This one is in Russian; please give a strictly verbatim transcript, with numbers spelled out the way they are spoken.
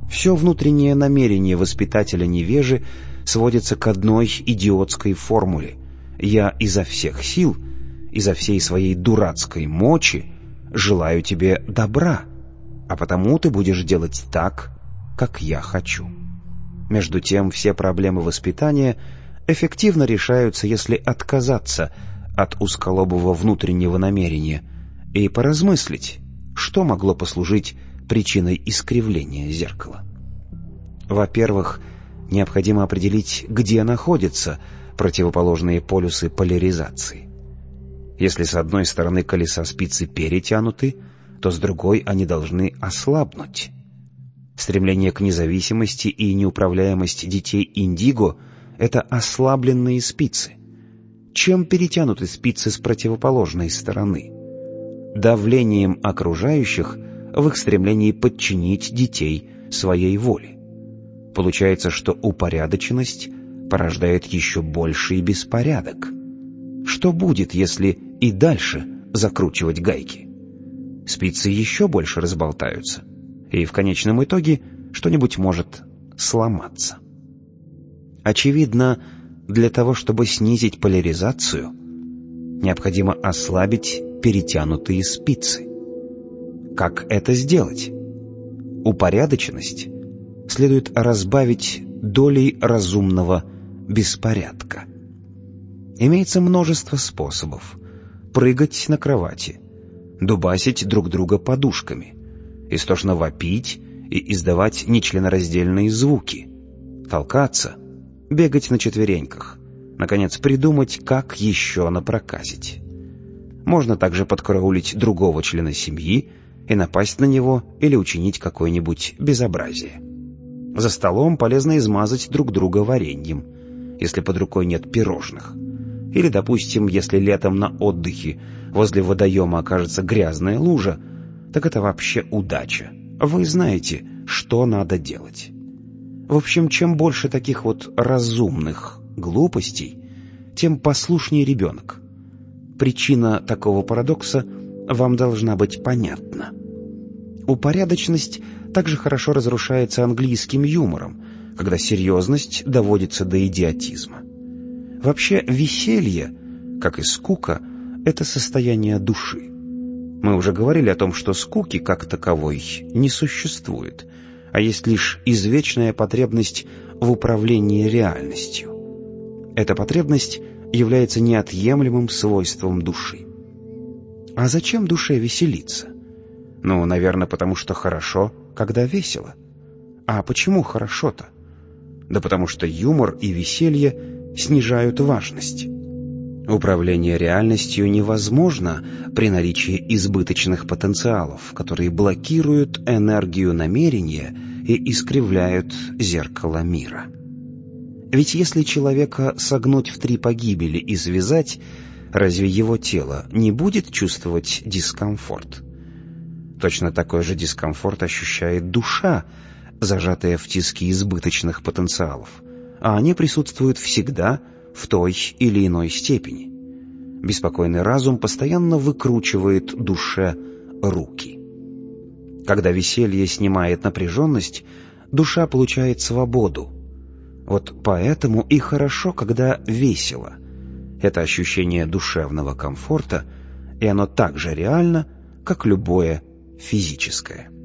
Все внутреннее намерение воспитателя-невежи сводится к одной идиотской формуле: «Я изо всех сил, изо всей своей дурацкой мочи желаю тебе добра, а потому ты будешь делать так, как я хочу». Между тем, все проблемы воспитания эффективно решаются, если отказаться от узколобого внутреннего намерения и поразмыслить, что могло послужить причиной искривления зеркала. Во-первых, необходимо определить, где находятся противоположные полюсы поляризации. Если с одной стороны колеса спицы перетянуты, то с другой они должны ослабнуть. Стремление к независимости и неуправляемость детей индиго — это ослабленные спицы. Чем перетянуты спицы с противоположной стороны? Давлением окружающих в их стремлении подчинить детей своей воле. Получается, что упорядоченность порождает еще больший беспорядок. Что будет, если и дальше закручивать гайки? Спицы еще больше разболтаются, и в конечном итоге что-нибудь может сломаться. Очевидно, для того, чтобы снизить поляризацию, необходимо ослабить перетянутые спицы. Как это сделать? Упорядоченность следует разбавить долей разумного беспорядка. Имеется множество способов: прыгать на кровати, дубасить друг друга подушками, истошно вопить и издавать нечленораздельные звуки, толкаться, бегать на четвереньках, наконец придумать, как еще напроказить. Можно также подкараулить другого члена семьи и напасть на него или учинить какое-нибудь безобразие. За столом полезно измазать друг друга вареньем, если под рукой нет пирожных. Или, допустим, если летом на отдыхе возле водоема окажется грязная лужа, так это вообще удача. Вы знаете, что надо делать. В общем, чем больше таких вот разумных глупостей, тем послушнее ребенок. Причина такого парадокса вам должна быть понятна. Упорядоченность также хорошо разрушается английским юмором, когда серьезность доводится до идиотизма. Вообще, веселье, как и скука, это состояние души. Мы уже говорили о том, что скуки как таковой не существует, а есть лишь извечная потребность в управлении реальностью. Эта потребность является неотъемлемым свойством души. А зачем душе веселиться? Ну, наверное, потому что хорошо, когда весело. А почему хорошо-то? Да потому что юмор и веселье снижают важность. Управление реальностью невозможно при наличии избыточных потенциалов, которые блокируют энергию намерения и искривляют зеркало мира. Ведь если человека согнуть в три погибели и связать, разве его тело не будет чувствовать дискомфорт? Точно такой же дискомфорт ощущает душа, зажатая в тиски избыточных потенциалов, а они присутствуют всегда в той или иной степени. Беспокойный разум постоянно выкручивает душе руки. Когда веселье снимает напряженность, душа получает свободу. Вот поэтому и хорошо, когда весело. Это ощущение душевного комфорта, и оно так же реально, как любое физическое.